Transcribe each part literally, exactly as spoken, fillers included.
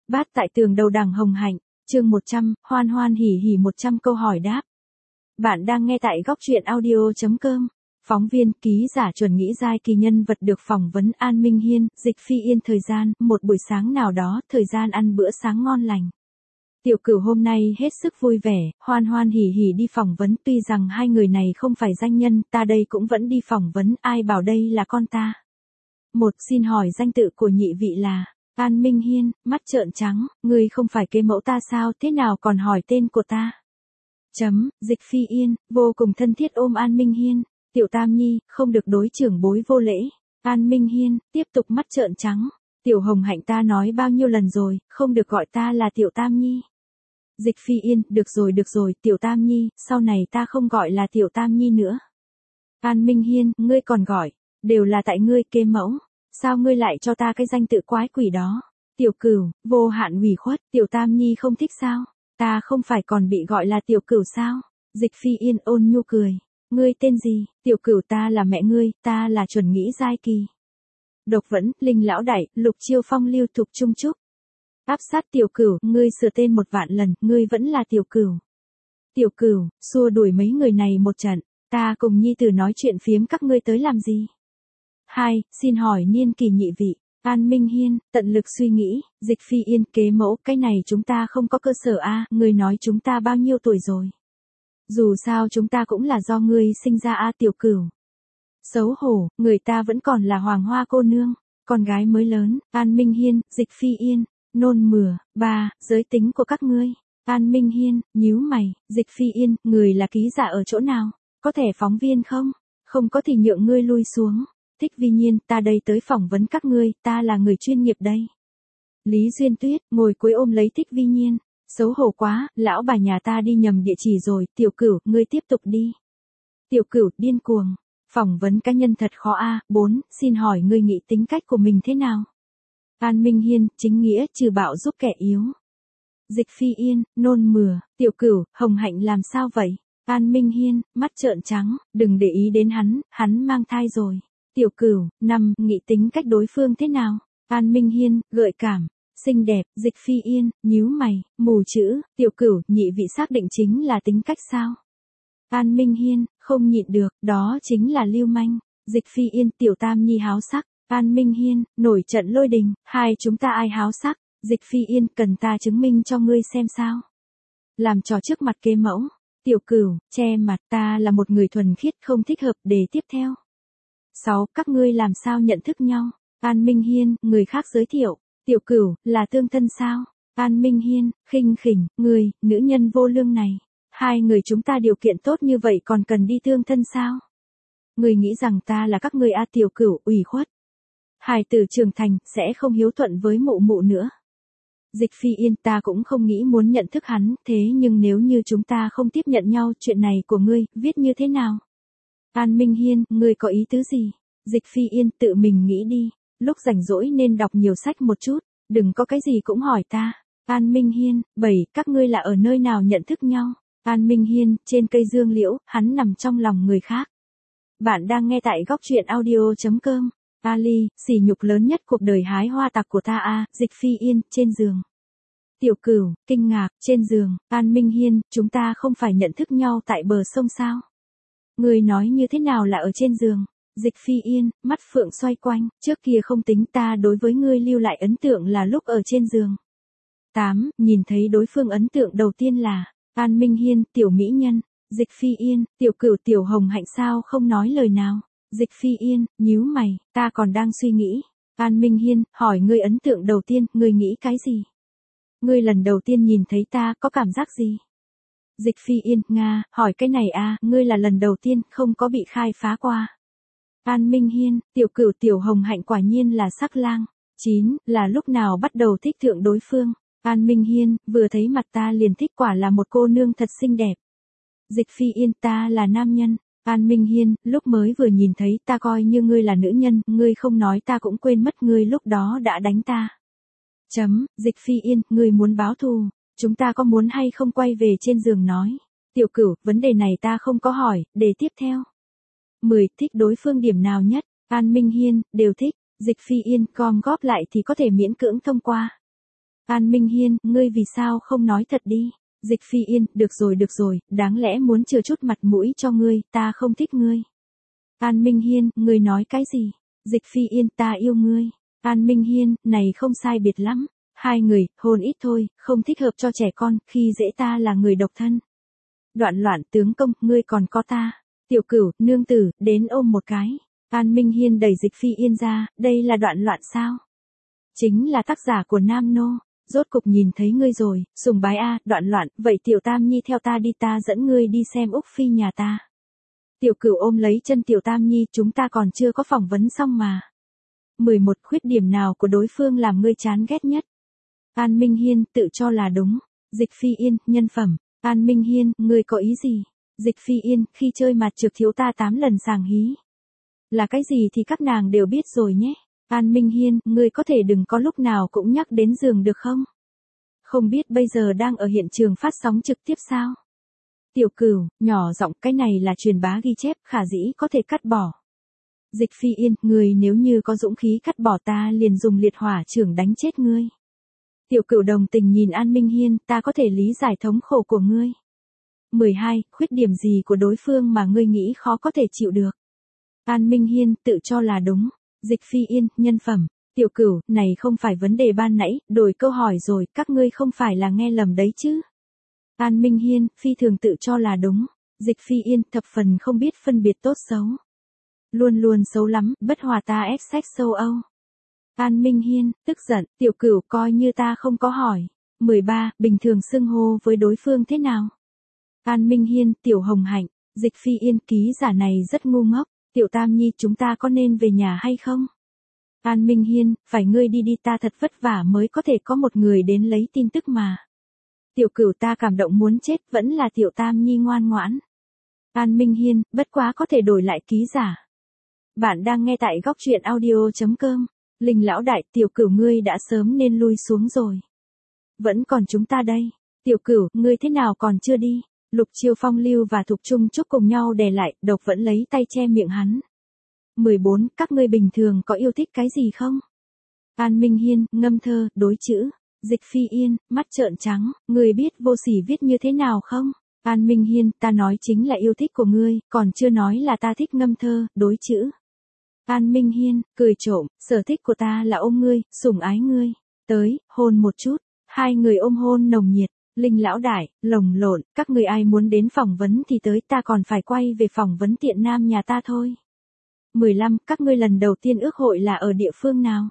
Bát tại tường đầu đằng hồng hạnh, chương một trăm, hoan hoan hỉ hỉ một trăm câu hỏi đáp. Bạn đang nghe tại góc truyện audio.com. Phóng viên, ký giả chuẩn nghĩ giai kỳ nhân vật được phỏng vấn An Minh Hiên, Dịch Phi Yên. Thời gian, một buổi sáng nào đó, thời gian ăn bữa sáng ngon lành. Tiểu Cửu hôm nay hết sức vui vẻ, hoan hoan hỉ hỉ đi phỏng vấn. Tuy rằng hai người này không phải danh nhân, ta đây cũng vẫn đi phỏng vấn, ai bảo đây là con ta. Một, xin hỏi danh tự của nhị vị là... An Minh Hiên, mắt trợn trắng, ngươi không phải kế mẫu ta sao, thế nào còn hỏi tên của ta? Chấm, Dịch Phi Yên, vô cùng thân thiết ôm An Minh Hiên, Tiểu Tam Nhi, không được đối trưởng bối vô lễ. An Minh Hiên, tiếp tục mắt trợn trắng, Tiểu Hồng Hạnh ta nói bao nhiêu lần rồi, không được gọi ta là Tiểu Tam Nhi. Dịch Phi Yên, được rồi được rồi, Tiểu Tam Nhi, sau này ta không gọi là Tiểu Tam Nhi nữa. An Minh Hiên, ngươi còn gọi, đều là tại ngươi kế mẫu. Sao ngươi lại cho ta cái danh tự quái quỷ đó? Tiểu Cửu, vô hạn ủy khuất, Tiểu Tam Nhi không thích sao? Ta không phải còn bị gọi là Tiểu Cửu sao? Dịch Phi Yên ôn nhu cười. Ngươi tên gì? Tiểu Cửu ta là mẹ ngươi, ta là chuẩn nghĩ giai kỳ. Độc Vẫn, Linh Lão Đại, Lục Chiêu Phong Lưu Thục Trung Trúc. Áp sát Tiểu Cửu, ngươi sửa tên một vạn lần, ngươi vẫn là Tiểu Cửu. Tiểu Cửu, xua đuổi mấy người này một trận, ta cùng nhi tử nói chuyện phiếm các ngươi tới làm gì? Hai, xin hỏi niên kỳ nhị vị. An Minh Hiên, tận lực suy nghĩ, Dịch Phi Yên, kế mẫu, cái này chúng ta không có cơ sở a, ngươi nói chúng ta bao nhiêu tuổi rồi? Dù sao chúng ta cũng là do ngươi sinh ra a. Tiểu Cửu. Xấu hổ, người ta vẫn còn là Hoàng Hoa cô nương, con gái mới lớn. An Minh Hiên, Dịch Phi Yên, nôn mửa. Ba, giới tính của các ngươi. An Minh Hiên, nhíu mày, Dịch Phi Yên, người là ký giả ở chỗ nào? Có thể phóng viên không? Không có thì nhượng ngươi lui xuống. Thích Vi Nhiên, ta đây tới phỏng vấn các ngươi, ta là người chuyên nghiệp đây. Lý Duyên Tuyết, ngồi cuối ôm lấy Thích Vi Nhiên. Xấu hổ quá, lão bà nhà ta đi nhầm địa chỉ rồi, Tiểu Cửu, ngươi tiếp tục đi. Tiểu Cửu, điên cuồng. Phỏng vấn cá nhân thật khó a. Bốn, xin hỏi ngươi nghĩ tính cách của mình thế nào? An Minh Hiên, chính nghĩa, trừ bạo giúp kẻ yếu. Dịch Phi Yên, nôn mửa. Tiểu Cửu, Hồng Hạnh làm sao vậy? An Minh Hiên, mắt trợn trắng, đừng để ý đến hắn, hắn mang thai rồi. Tiểu Cửu, năm, nghĩ tính cách đối phương thế nào? An Minh Hiên, gợi cảm, xinh đẹp. Dịch Phi Yên, nhíu mày, mù chữ. Tiểu Cửu, nhị vị xác định chính là tính cách sao? An Minh Hiên, không nhịn được, đó chính là lưu manh. Dịch Phi Yên, Tiểu Tam Nhi háo sắc. An Minh Hiên, nổi trận lôi đình, hai chúng ta ai háo sắc? Dịch Phi Yên, cần ta chứng minh cho ngươi xem sao? Làm trò trước mặt kế mẫu. Tiểu Cửu, che mặt, ta là một người thuần khiết không thích hợp. Đề tiếp theo. Sáu, các ngươi làm sao nhận thức nhau? An Minh Hiên, người khác giới thiệu. Tiểu Cửu, là tương thân sao? An Minh Hiên, khinh khỉnh, người, nữ nhân vô lương này. Hai người chúng ta điều kiện tốt như vậy còn cần đi tương thân sao? Người nghĩ rằng ta là các ngươi a. Tiểu Cửu, ủy khuất. Hài tử trưởng thành, sẽ không hiếu thuận với mụ mụ nữa. Dịch Phi Yên, ta cũng không nghĩ muốn nhận thức hắn, thế nhưng nếu như chúng ta không tiếp nhận nhau, chuyện này của ngươi, viết như thế nào? An Minh Hiên, ngươi có ý tứ gì? Dịch Phi Yên, tự mình nghĩ đi, lúc rảnh rỗi nên đọc nhiều sách một chút, đừng có cái gì cũng hỏi ta. An Minh Hiên, bảy, các ngươi là ở nơi nào nhận thức nhau? An Minh Hiên, trên cây dương liễu, hắn nằm trong lòng người khác. Bạn đang nghe tại góc truyện audio.com. Ali, sỉ nhục lớn nhất cuộc đời hái hoa tặc của ta a. Dịch Phi Yên, trên giường. Tiểu Cửu, kinh ngạc, trên giường. An Minh Hiên, chúng ta không phải nhận thức nhau tại bờ sông sao? Người nói như thế nào là ở trên giường? Dịch Phi Yên, mắt phượng xoay quanh, trước kia không tính, ta đối với ngươi lưu lại ấn tượng là lúc ở trên giường. Tám, nhìn thấy đối phương ấn tượng đầu tiên là, An Minh Hiên, tiểu mỹ nhân. Dịch Phi Yên, Tiểu Cửu, Tiểu Hồng Hạnh sao không nói lời nào? Dịch Phi Yên, nhíu mày, ta còn đang suy nghĩ. An Minh Hiên, hỏi ngươi ấn tượng đầu tiên, ngươi nghĩ cái gì? Ngươi lần đầu tiên nhìn thấy ta, có cảm giác gì? Dịch Phi Yên, Nga, hỏi cái này a, ngươi là lần đầu tiên, không có bị khai phá qua. An Minh Hiên, Tiểu Cửu, Tiểu Hồng Hạnh quả nhiên là sắc lang. Chín, là lúc nào bắt đầu thích thượng đối phương? An Minh Hiên, vừa thấy mặt ta liền thích, quả là một cô nương thật xinh đẹp. Dịch Phi Yên, ta là nam nhân. An Minh Hiên, lúc mới vừa nhìn thấy ta coi như ngươi là nữ nhân, ngươi không nói ta cũng quên mất ngươi lúc đó đã đánh ta. Chấm, Dịch Phi Yên, ngươi muốn báo thù, chúng ta có muốn hay không quay về trên giường nói. Tiểu Cửu, vấn đề này ta không có hỏi, đề tiếp theo. Mười, thích đối phương điểm nào nhất? An Minh Hiên, đều thích. Dịch Phi Yên, gom góp lại thì có thể miễn cưỡng thông qua. An Minh Hiên, ngươi vì sao không nói thật đi? Dịch Phi Yên, được rồi được rồi, đáng lẽ muốn chừa chút mặt mũi cho ngươi, ta không thích ngươi. An Minh Hiên, ngươi nói cái gì? Dịch Phi Yên, ta yêu ngươi. An Minh Hiên, này không sai biệt lắm. Hai người, hôn ít thôi, không thích hợp cho trẻ con, khi dễ ta là người độc thân. Đoạn Loạn, tướng công, ngươi còn có ta. Tiểu Cửu, nương tử, đến ôm một cái. An Minh Hiên đẩy Dịch Phi Yên ra, đây là Đoạn Loạn sao? Chính là tác giả của Nam Nô. Rốt cục nhìn thấy ngươi rồi, sùng bái a, Đoạn Loạn, vậy Tiểu Tam Nhi theo ta đi, ta dẫn ngươi đi xem Úc Phi nhà ta. Tiểu Cửu ôm lấy chân Tiểu Tam Nhi, chúng ta còn chưa có phỏng vấn xong mà. mười một khuyết điểm nào của đối phương làm ngươi chán ghét nhất? An Minh Hiên, tự cho là đúng. Dịch Phi Yên, nhân phẩm. An Minh Hiên, ngươi có ý gì? Dịch Phi Yên, khi chơi mặt trược thiếu ta tám lần sàng hí. Là cái gì thì các nàng đều biết rồi nhé. An Minh Hiên, ngươi có thể đừng có lúc nào cũng nhắc đến giường được không? Không biết bây giờ đang ở hiện trường phát sóng trực tiếp sao? Tiểu Cửu, nhỏ giọng, cái này là truyền bá ghi chép, khả dĩ có thể cắt bỏ. Dịch Phi Yên, ngươi nếu như có dũng khí cắt bỏ ta liền dùng liệt hỏa chưởng đánh chết ngươi. Tiểu Cửu đồng tình nhìn An Minh Hiên, ta có thể lý giải thống khổ của ngươi. mười hai, khuyết điểm gì của đối phương mà ngươi nghĩ khó có thể chịu được? An Minh Hiên, tự cho là đúng. Dịch Phi Yên, nhân phẩm. Tiểu Cửu, này không phải vấn đề ban nãy, đổi câu hỏi rồi, các ngươi không phải là nghe lầm đấy chứ? An Minh Hiên, phi thường tự cho là đúng. Dịch Phi Yên, thập phần không biết phân biệt tốt xấu. Luôn luôn xấu lắm, bất hòa ta ép sách sâu Âu. An Minh Hiên, tức giận, Tiểu Cửu coi như ta không có hỏi. mười ba, bình thường xưng hô với đối phương thế nào? An Minh Hiên, Tiểu Hồng Hạnh. Dịch Phi Yên, ký giả này rất ngu ngốc. Tiểu Tam Nhi, chúng ta có nên về nhà hay không? An Minh Hiên, phải ngươi đi đi, ta thật vất vả mới có thể có một người đến lấy tin tức mà. Tiểu Cửu, ta cảm động muốn chết, vẫn là Tiểu Tam Nhi ngoan ngoãn. An Minh Hiên, bất quá có thể đổi lại ký giả. Bạn đang nghe tại góc truyện audio chấm com. Linh lão đại, Tiểu Cửu ngươi đã sớm nên lui xuống rồi. Vẫn còn chúng ta đây. Tiểu Cửu, ngươi thế nào còn chưa đi? Lục Chiêu Phong Lưu và Thục Trung Trúc cùng nhau đè lại, Độc vẫn lấy tay che miệng hắn. mười bốn, các ngươi bình thường có yêu thích cái gì không? An Minh Hiên, ngâm thơ, đối chữ. Dịch Phi Yên, mắt trợn trắng, ngươi biết Vô Sỉ viết như thế nào không? An Minh Hiên, ta nói chính là yêu thích của ngươi, còn chưa nói là ta thích ngâm thơ, đối chữ. An Minh Hiên, cười trộm, sở thích của ta là ôm ngươi, sủng ái ngươi. Tới, hôn một chút. Hai người ôm hôn nồng nhiệt. Linh lão đại, lồng lộn, các người ai muốn đến phỏng vấn thì tới, ta còn phải quay về phỏng vấn Tiện Nam nhà ta thôi. mười lăm, các ngươi lần đầu tiên ước hội là ở địa phương nào?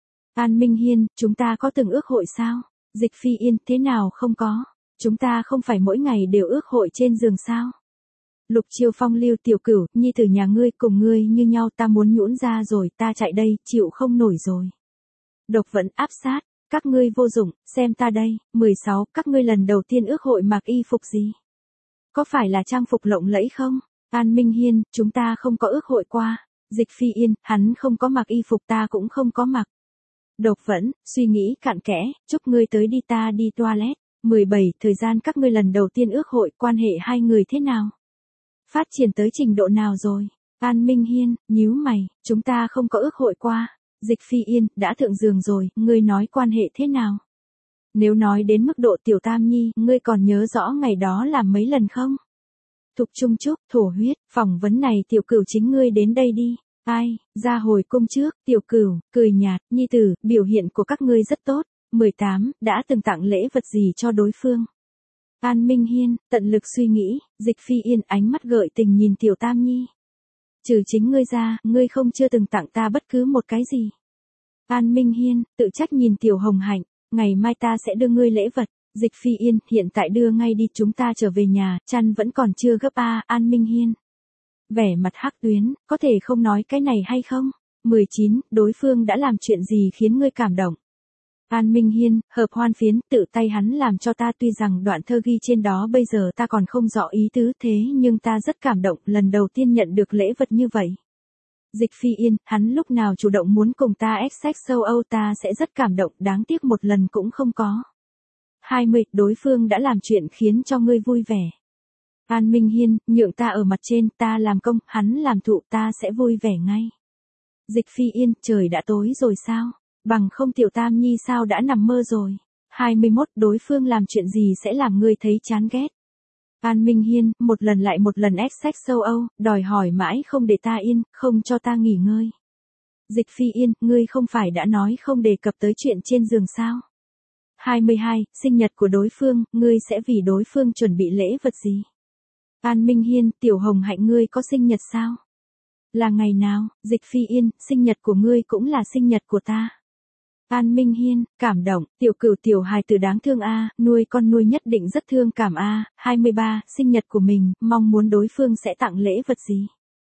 An Minh Hiên, chúng ta có từng ước hội sao? Dịch Phi Yên, thế nào không có? Chúng ta không phải mỗi ngày đều ước hội trên giường sao? Lục Chiêu Phong Lưu, Tiểu Cửu, nhi tử nhà ngươi cùng ngươi như nhau, ta muốn nhũn ra rồi, ta chạy đây, chịu không nổi rồi. Độc vẫn áp sát. Các ngươi vô dụng, xem ta đây. mười sáu, các ngươi lần đầu tiên ước hội mặc y phục gì? Có phải là trang phục lộng lẫy không? An Minh Hiên, chúng ta không có ước hội qua. Dịch Phi Yên, hắn không có mặc y phục, ta cũng không có mặc. Độc vẫn, suy nghĩ cặn kẽ, chúc ngươi tới đi, ta đi toilet. mười bảy, thời gian các ngươi lần đầu tiên ước hội, quan hệ hai người thế nào? Phát triển tới trình độ nào rồi? An Minh Hiên, nhíu mày, chúng ta không có ước hội qua. Dịch Phi Yên, đã thượng giường rồi, ngươi nói quan hệ thế nào? Nếu nói đến mức độ Tiểu Tam Nhi, ngươi còn nhớ rõ ngày đó làm mấy lần không? Thục Trung Trúc, thổ huyết, phỏng vấn này Tiểu Cửu chính ngươi đến đây đi. Ai, ra hồi cung trước, Tiểu Cửu, cười nhạt, nhi tử, biểu hiện của các ngươi rất tốt. mười tám, đã từng tặng lễ vật gì cho đối phương? An Minh Hiên, tận lực suy nghĩ, Dịch Phi Yên ánh mắt gợi tình nhìn Tiểu Tam Nhi. Trừ chính ngươi ra, ngươi không chưa từng tặng ta bất cứ một cái gì. An Minh Hiên, tự trách nhìn Tiểu Hồng Hạnh, ngày mai ta sẽ đưa ngươi lễ vật. Dịch Phi Yên, hiện tại đưa ngay đi, chúng ta trở về nhà, chăn vẫn còn chưa gấp a. An Minh Hiên, vẻ mặt hắc tuyến, có thể không nói cái này hay không? mười chín, đối phương đã làm chuyện gì khiến ngươi cảm động? An Minh Hiên, hợp hoan phiến, tự tay hắn làm cho ta, tuy rằng đoạn thơ ghi trên đó bây giờ ta còn không rõ ý tứ, thế nhưng ta rất cảm động, lần đầu tiên nhận được lễ vật như vậy. Dịch Phi Yên, hắn lúc nào chủ động muốn cùng ta ép sách sâu Âu, ta sẽ rất cảm động, đáng tiếc một lần cũng không có. hai mươi, đối phương đã làm chuyện khiến cho ngươi vui vẻ. An Minh Hiên, nhượng ta ở mặt trên, ta làm công, hắn làm thụ, ta sẽ vui vẻ ngay. Dịch Phi Yên, trời đã tối rồi sao? Bằng không Tiểu Tam Nhi sao đã nằm mơ rồi? hai mươi mốt Đối phương làm chuyện gì sẽ làm ngươi thấy chán ghét? An Minh Hiên, một lần lại một lần ép sex châu Âu, đòi hỏi mãi không để ta yên, không cho ta nghỉ ngơi. Dịch Phi Yên, ngươi không phải đã nói không đề cập tới chuyện trên giường sao? hai mươi hai Sinh nhật của đối phương, ngươi sẽ vì đối phương chuẩn bị lễ vật gì? An Minh Hiên, Tiểu Hồng Hạnh ngươi có sinh nhật sao? Là ngày nào? Dịch Phi Yên, sinh nhật của ngươi cũng là sinh nhật của ta. An Minh Hiên, cảm động, tiểu cửu tiểu hài tử đáng thương a, nuôi con nuôi nhất định rất thương cảm a. hai mươi ba Sinh nhật của mình, mong muốn đối phương sẽ tặng lễ vật gì?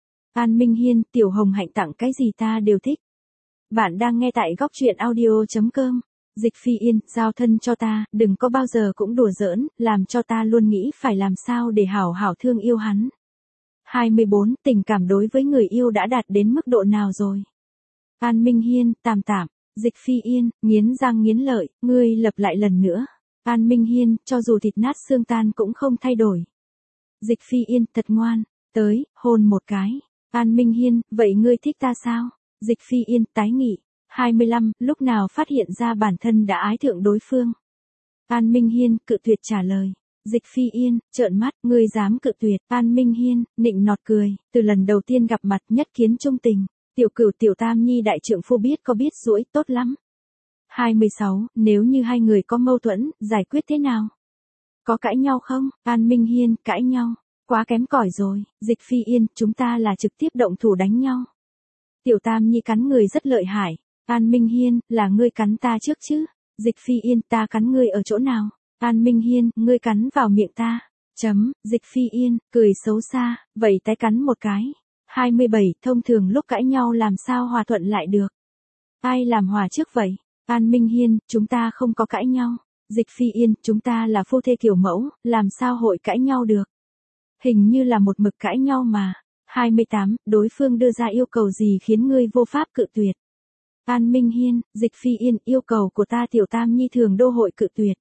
An Minh Hiên, Tiểu Hồng Hạnh tặng cái gì ta đều thích. Bạn đang nghe tại góc truyện audio.com. Dịch Phi Yên, giao thân cho ta, đừng có bao giờ cũng đùa giỡn, làm cho ta luôn nghĩ phải làm sao để hảo hảo thương yêu hắn. hai mươi bốn Tình cảm đối với người yêu đã đạt đến mức độ nào rồi? An Minh Hiên, tạm tạm. Dịch Phi Yên, nghiến răng nghiến lợi, ngươi lặp lại lần nữa. An Minh Hiên, cho dù thịt nát xương tan cũng không thay đổi. Dịch Phi Yên, thật ngoan, tới, hôn một cái. An Minh Hiên, vậy ngươi thích ta sao? Dịch Phi Yên, tái nghị. hai mươi lăm Lúc nào phát hiện ra bản thân đã ái thượng đối phương? An Minh Hiên, cự tuyệt trả lời. Dịch Phi Yên, trợn mắt, ngươi dám cự tuyệt. An Minh Hiên, nịnh nọt cười, từ lần đầu tiên gặp mặt nhất kiến trung tình. Tiểu cửu tiểu tam nhi đại trượng phu biết có biết rũi, tốt lắm. hai mươi sáu Nếu như hai người có mâu thuẫn, giải quyết thế nào? Có cãi nhau không? An Minh Hiên, cãi nhau. Quá kém cỏi rồi. Dịch Phi Yên, chúng ta là trực tiếp động thủ đánh nhau. Tiểu tam nhi cắn người rất lợi hại. An Minh Hiên, là ngươi cắn ta trước chứ? Dịch Phi Yên, ta cắn ngươi ở chỗ nào? An Minh Hiên, ngươi cắn vào miệng ta. Chấm, Dịch Phi Yên, cười xấu xa, vậy tái cắn một cái. hai mươi bảy Thông thường lúc cãi nhau làm sao hòa thuận lại được? Ai làm hòa trước vậy? An Minh Hiên, chúng ta không có cãi nhau. Dịch Phi Yên, chúng ta là phu thê kiểu mẫu, làm sao hội cãi nhau được? Hình như là một mực cãi nhau mà. hai mươi tám Đối phương đưa ra yêu cầu gì khiến ngươi vô pháp cự tuyệt? An Minh Hiên, Dịch Phi Yên, yêu cầu của ta tiểu tam nhi thường đô hội cự tuyệt.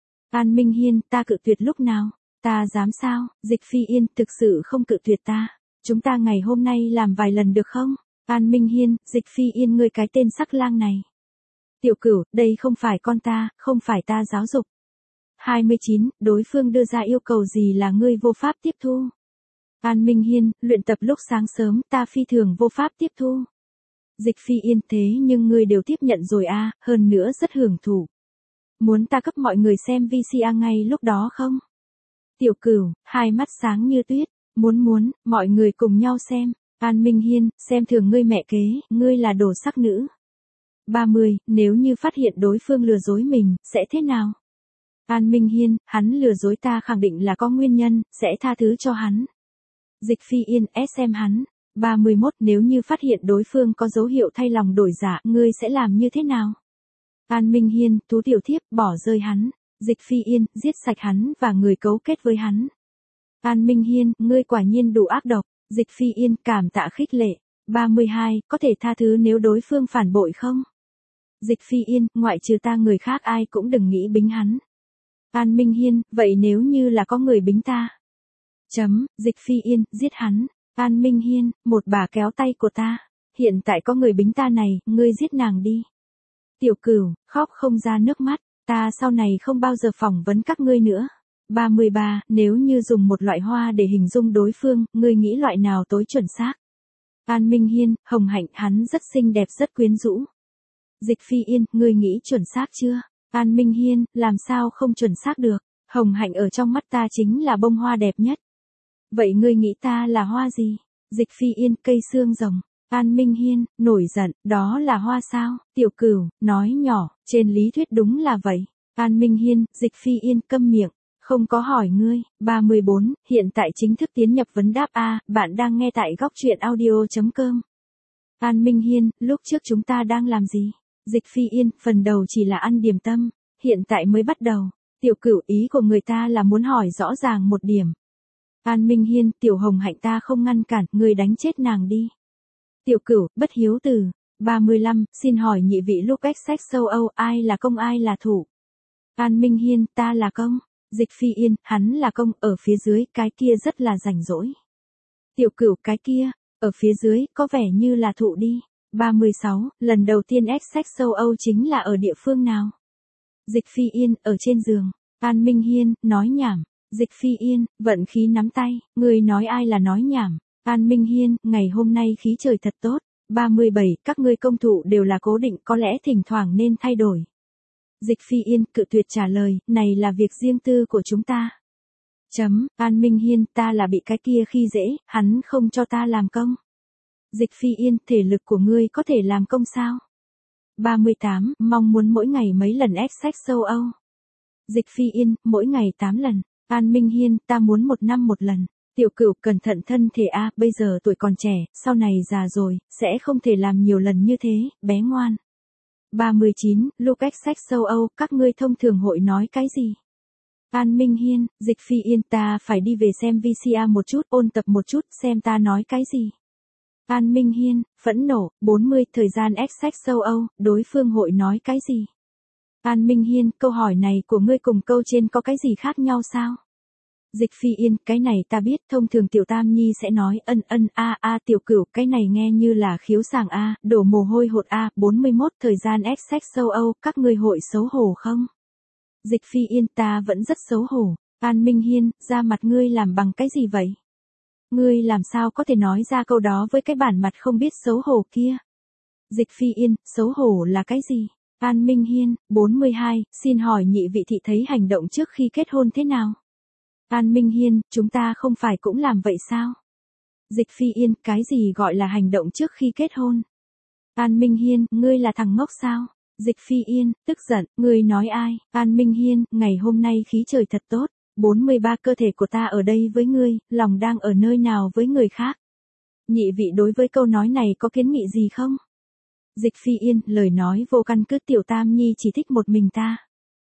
An Minh Hiên, ta cự tuyệt lúc nào? Ta dám sao? Dịch Phi Yên, thực sự không cự tuyệt ta. Chúng ta ngày hôm nay làm vài lần được không? An Minh Hiên, Dịch Phi Yên ngươi cái tên sắc lang này. Tiểu cửu, đây không phải con ta, không phải ta giáo dục. hai mươi chín Đối phương đưa ra yêu cầu gì là ngươi vô pháp tiếp thu? An Minh Hiên, luyện tập lúc sáng sớm, ta phi thường vô pháp tiếp thu. Dịch Phi Yên, thế nhưng ngươi đều tiếp nhận rồi a, à, hơn nữa rất hưởng thụ. Muốn ta cấp mọi người xem vê xê a ngay lúc đó không? Tiểu cửu, hai mắt sáng như tuyết. Muốn muốn, mọi người cùng nhau xem. An Minh Hiên, xem thường ngươi mẹ kế, ngươi là đồ sắc nữ. ba mươi Nếu như phát hiện đối phương lừa dối mình, sẽ thế nào? An Minh Hiên, hắn lừa dối ta khẳng định là có nguyên nhân, sẽ tha thứ cho hắn. Dịch Phi Yên, ép xem hắn. ba mươi mốt Nếu như phát hiện đối phương có dấu hiệu thay lòng đổi dạ, ngươi sẽ làm như thế nào? An Minh Hiên, tú tiểu thiếp, bỏ rơi hắn. Dịch Phi Yên, giết sạch hắn và người cấu kết với hắn. An Minh Hiên, ngươi quả nhiên đủ ác độc. Dịch Phi Yên, cảm tạ khích lệ. ba mươi hai Có thể tha thứ nếu đối phương phản bội không? Dịch Phi Yên, ngoại trừ ta người khác ai cũng đừng nghĩ bính hắn. An Minh Hiên, vậy nếu như là có người bính ta? Chấm, Dịch Phi Yên, giết hắn. An Minh Hiên, một bà kéo tay của ta. Hiện tại có người bính ta này, ngươi giết nàng đi. Tiểu cửu, khóc không ra nước mắt, ta sau này không bao giờ phỏng vấn các ngươi nữa. ba mươi ba Nếu như dùng một loại hoa để hình dung đối phương, ngươi nghĩ loại nào tối chuẩn xác? An Minh Hiên, Hồng Hạnh, hắn rất xinh đẹp rất quyến rũ. Dịch Phi Yên, ngươi nghĩ chuẩn xác chưa? An Minh Hiên, làm sao không chuẩn xác được? Hồng Hạnh ở trong mắt ta chính là bông hoa đẹp nhất. Vậy ngươi nghĩ ta là hoa gì? Dịch Phi Yên, cây xương rồng. An Minh Hiên, nổi giận, đó là hoa sao? Tiểu cửu, nói nhỏ, trên lý thuyết đúng là vậy. An Minh Hiên, Dịch Phi Yên, câm miệng. Không có hỏi ngươi. ba mươi bốn Hiện tại chính thức tiến nhập vấn đáp A, bạn đang nghe tại góc truyện audio.com. An Minh Hiên, lúc trước chúng ta đang làm gì? Dịch Phi Yên, phần đầu chỉ là ăn điểm tâm, hiện tại mới bắt đầu. Tiểu cửu, ý của người ta là muốn hỏi rõ ràng một điểm. An Minh Hiên, Tiểu Hồng Hạnh ta không ngăn cản, ngươi đánh chết nàng đi. Tiểu cửu, bất hiếu từ. ba mươi lăm Xin hỏi nhị vị lúc ép sex châu Âu ai là công ai là thủ? An Minh Hiên, ta là công. Dịch Phi Yên, hắn là công, ở phía dưới, cái kia rất là rảnh rỗi. Tiểu cửu, cái kia, ở phía dưới, có vẻ như là thụ đi. ba mươi sáu Lần đầu tiên ép sex châu Âu chính là ở địa phương nào? Dịch Phi Yên, ở trên giường. An Minh Hiên, nói nhảm. Dịch Phi Yên, vận khí nắm tay, người nói ai là nói nhảm. An Minh Hiên, ngày hôm nay khí trời thật tốt. ba mươi bảy, các ngươi công thụ đều là cố định, có lẽ thỉnh thoảng nên thay đổi. Dịch Phi Yên, cự tuyệt trả lời, này là việc riêng tư của chúng ta. Chấm, An Minh Hiên, ta là bị cái kia khi dễ, hắn không cho ta làm công. Dịch Phi Yên, thể lực của ngươi có thể làm công sao? ba mươi tám, mong muốn mỗi ngày mấy lần ép sách châu Âu. Dịch Phi Yên, mỗi ngày tám lần. An Minh Hiên, ta muốn một năm một lần. Tiểu Cửu, cẩn thận thân thể a, bây giờ tuổi còn trẻ, sau này già rồi, sẽ không thể làm nhiều lần như thế, bé ngoan. ba mươi chín, Lucas sách châu Âu, các ngươi thông thường hội nói cái gì? An Minh Hiên, Dịch Phi Yên, ta phải đi về xem vê xê a một chút, ôn tập một chút, xem ta nói cái gì. An Minh Hiên, phẫn nộ, bốn mươi, thời gian ép sách châu Âu, đối phương hội nói cái gì? An Minh Hiên, câu hỏi này của ngươi cùng câu trên có cái gì khác nhau sao? Dịch Phi Yên, cái này ta biết, thông thường Tiểu Tam Nhi sẽ nói ân ân a a Tiểu Cửu, cái này nghe như là khiếu sàng a, đổ mồ hôi hột a, bốn mươi mốt, thời gian ép sách châu Âu, các ngươi hội xấu hổ không? Dịch Phi Yên, ta vẫn rất xấu hổ. An Minh Hiên, da mặt ngươi làm bằng cái gì vậy? Ngươi làm sao có thể nói ra câu đó với cái bản mặt không biết xấu hổ kia? Dịch Phi Yên, xấu hổ là cái gì? An Minh Hiên, bốn mươi hai, xin hỏi nhị vị thị thấy hành động trước khi kết hôn thế nào? An Minh Hiên, chúng ta không phải cũng làm vậy sao? Dịch Phi Yên, cái gì gọi là hành động trước khi kết hôn? An Minh Hiên, ngươi là thằng ngốc sao? Dịch Phi Yên, tức giận, ngươi nói ai? An Minh Hiên, ngày hôm nay khí trời thật tốt. bốn mươi ba, cơ thể của ta ở đây với ngươi, lòng đang ở nơi nào với người khác? Nhị vị đối với câu nói này có kiến nghị gì không? Dịch Phi Yên, lời nói vô căn cứ, Tiểu Tam Nhi chỉ thích một mình ta.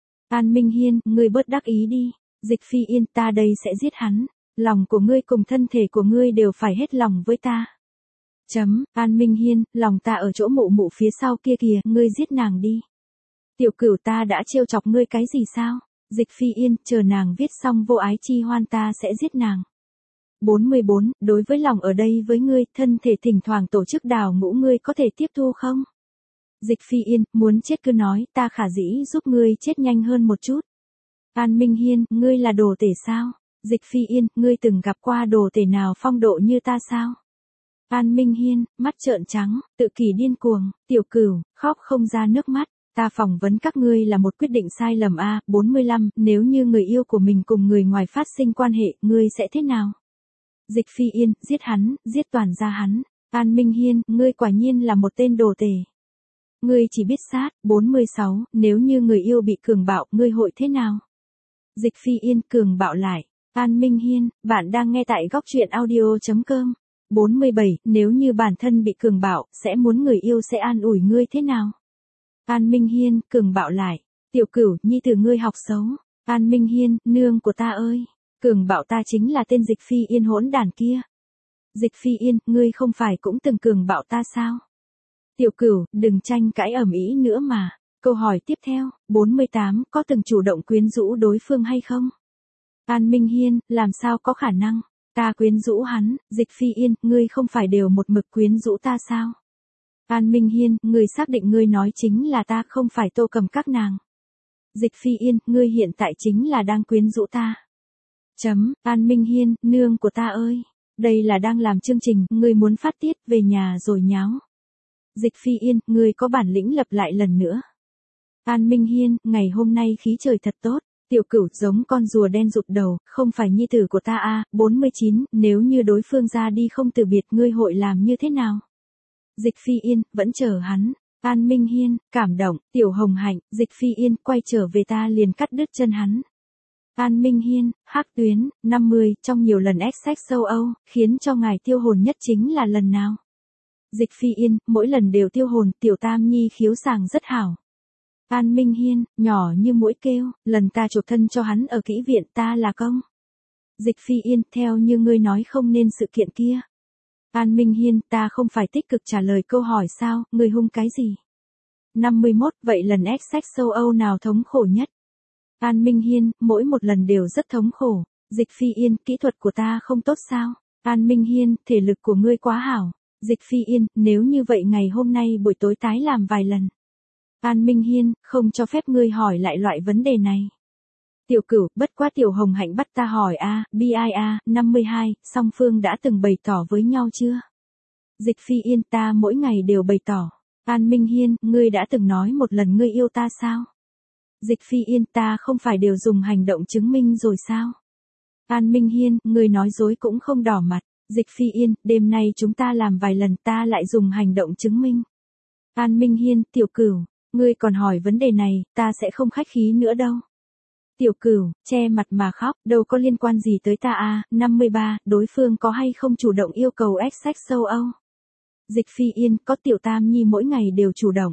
An Minh Hiên, ngươi bớt đắc ý đi. Dịch Phi Yên, ta đây sẽ giết hắn. Lòng của ngươi cùng thân thể của ngươi đều phải hết lòng với ta. Chấm, An Minh Hiên, lòng ta ở chỗ mụ mụ phía sau kia kìa, ngươi giết nàng đi. Tiểu Cửu, ta đã trêu chọc ngươi cái gì sao? Dịch Phi Yên, chờ nàng viết xong vô ái chi hoan ta sẽ giết nàng. bốn mươi bốn, đối với lòng ở đây với ngươi, thân thể thỉnh thoảng tổ chức đào ngũ ngươi có thể tiếp thu không? Dịch Phi Yên, muốn chết cứ nói, ta khả dĩ giúp ngươi chết nhanh hơn một chút. An Minh Hiên, ngươi là đồ tể sao? Dịch Phi Yên, ngươi từng gặp qua đồ tể nào phong độ như ta sao? An Minh Hiên, mắt trợn trắng, tự kỷ điên cuồng, Tiểu Cửu, khóc không ra nước mắt. Ta phỏng vấn các ngươi là một quyết định sai lầm a, bốn mươi lăm, nếu như người yêu của mình cùng người ngoài phát sinh quan hệ, ngươi sẽ thế nào? Dịch Phi Yên, giết hắn, giết toàn gia hắn. An Minh Hiên, ngươi quả nhiên là một tên đồ tể. Ngươi chỉ biết sát, bốn mươi sáu, nếu như người yêu bị cường bạo, ngươi hội thế nào? Dịch Phi Yên, cường bạo lại. An Minh Hiên, bạn đang nghe tại góc truyện audio chấm com. bốn mươi bảy, nếu như bản thân bị cường bạo, sẽ muốn người yêu sẽ an ủi ngươi thế nào? An Minh Hiên, cường bạo lại. Tiểu Cửu, nhi tử ngươi học xấu. An Minh Hiên, nương của ta ơi. Cường bạo ta chính là tên Dịch Phi Yên hỗn đản kia. Dịch Phi Yên, ngươi không phải cũng từng cường bạo ta sao? Tiểu Cửu, đừng tranh cãi ầm ĩ nữa mà. Câu hỏi tiếp theo, bốn mươi tám, có từng chủ động quyến rũ đối phương hay không? An Minh Hiên, làm sao có khả năng? Ta quyến rũ hắn. Dịch Phi Yên, ngươi không phải đều một mực quyến rũ ta sao? An Minh Hiên, ngươi xác định ngươi nói chính là ta, không phải Tô Cầm các nàng. Dịch Phi Yên, ngươi hiện tại chính là đang quyến rũ ta. Chấm, An Minh Hiên, nương của ta ơi. Đây là đang làm chương trình, ngươi muốn phát tiết, về nhà rồi nháo. Dịch Phi Yên, ngươi có bản lĩnh lập lại lần nữa. An Minh Hiên, ngày hôm nay khí trời thật tốt. Tiểu Cửu, giống con rùa đen rụt đầu, không phải nhi tử của ta a, bốn mươi chín, nếu như đối phương ra đi không từ biệt, ngươi hội làm như thế nào? Dịch Phi Yên, vẫn chờ hắn. An Minh Hiên, cảm động, Tiểu Hồng Hạnh, Dịch Phi Yên, quay trở về ta liền cắt đứt chân hắn. An Minh Hiên, Hắc Tuyến, năm mươi, trong nhiều lần ép sách châu Âu, khiến cho ngài tiêu hồn nhất chính là lần nào? Dịch Phi Yên, mỗi lần đều tiêu hồn, Tiểu Tam Nhi khiếu sàng rất hảo. An Minh Hiên, nhỏ như mũi kêu, lần ta chụp thân cho hắn ở kỹ viện ta là công. Dịch Phi Yên, theo như ngươi nói không nên sự kiện kia. An Minh Hiên, ta không phải tích cực trả lời câu hỏi sao, ngươi hung cái gì? năm mươi mốt, vậy lần ép sách châu Âu nào thống khổ nhất? An Minh Hiên, mỗi một lần đều rất thống khổ. Dịch Phi Yên, kỹ thuật của ta không tốt sao? An Minh Hiên, thể lực của ngươi quá hảo. Dịch Phi Yên, nếu như vậy ngày hôm nay buổi tối tái làm vài lần. An Minh Hiên, không cho phép ngươi hỏi lại loại vấn đề này. Tiểu Cửu, bất quá Tiểu Hồng Hạnh bắt ta hỏi a, bi ai a, năm mươi hai, song phương đã từng bày tỏ với nhau chưa? Dịch Phi Yên, ta mỗi ngày đều bày tỏ. An Minh Hiên, ngươi đã từng nói một lần ngươi yêu ta sao? Dịch Phi Yên, ta không phải đều dùng hành động chứng minh rồi sao? An Minh Hiên, ngươi nói dối cũng không đỏ mặt. Dịch Phi Yên, đêm nay chúng ta làm vài lần ta lại dùng hành động chứng minh. An Minh Hiên, Tiểu Cửu, ngươi còn hỏi vấn đề này, ta sẽ không khách khí nữa đâu. Tiểu Cửu, che mặt mà khóc, đâu có liên quan gì tới ta a, năm mươi ba, đối phương có hay không chủ động yêu cầu sex châu Âu? Dịch Phi Yên, có Tiểu Tam Nhi mỗi ngày đều chủ động.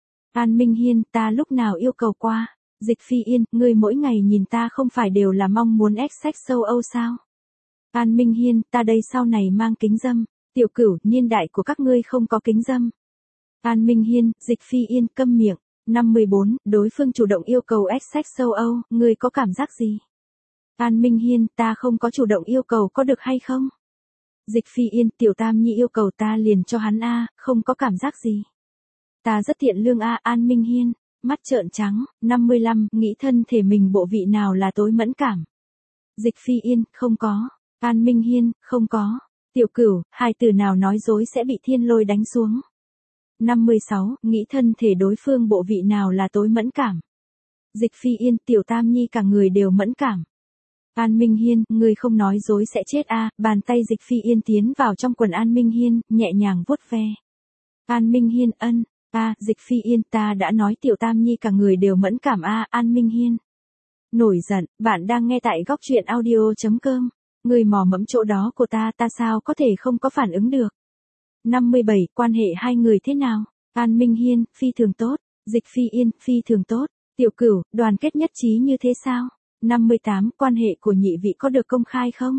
An Minh Hiên, ta lúc nào yêu cầu qua? Dịch Phi Yên, ngươi mỗi ngày nhìn ta không phải đều là mong muốn sex châu Âu sao? An Minh Hiên, ta đây sau này mang kính dâm. Tiểu Cửu, niên đại của các ngươi không có kính dâm. An Minh Hiên, Dịch Phi Yên, câm miệng. năm mươi bốn, đối phương chủ động yêu cầu sex châu Âu, ngươi có cảm giác gì? An Minh Hiên, ta không có chủ động yêu cầu có được hay không? Dịch Phi Yên, Tiểu Tam Nhi yêu cầu ta liền cho hắn a, không có cảm giác gì. Ta rất thiện lương a, An Minh Hiên, mắt trợn trắng, năm mươi lăm, nghĩ thân thể mình bộ vị nào là tối mẫn cảm. Dịch Phi Yên, không có. An Minh Hiên, không có. Tiểu Cửu, hai từ nào nói dối sẽ bị thiên lôi đánh xuống. năm mươi sáu, nghĩ thân thể đối phương bộ vị nào là tối mẫn cảm. Dịch Phi Yên, Tiểu Tam Nhi cả người đều mẫn cảm. An Minh Hiên, ngươi không nói dối sẽ chết a, bàn tay Dịch Phi Yên tiến vào trong quần An Minh Hiên, nhẹ nhàng vuốt ve. An Minh Hiên, ân, a, Dịch Phi Yên, ta đã nói Tiểu Tam Nhi cả người đều mẫn cảm a, An Minh Hiên. Nổi giận, bạn đang nghe tại góc truyện audio chấm com. Ngươi mò mẫm chỗ đó của ta, ta sao có thể không có phản ứng được. năm mươi bảy, quan hệ hai người thế nào? An Minh Hiên, phi thường tốt. Dịch Phi Yên, phi thường tốt. Tiểu Cửu, đoàn kết nhất trí như thế sao? năm mươi tám, quan hệ của nhị vị có được công khai không?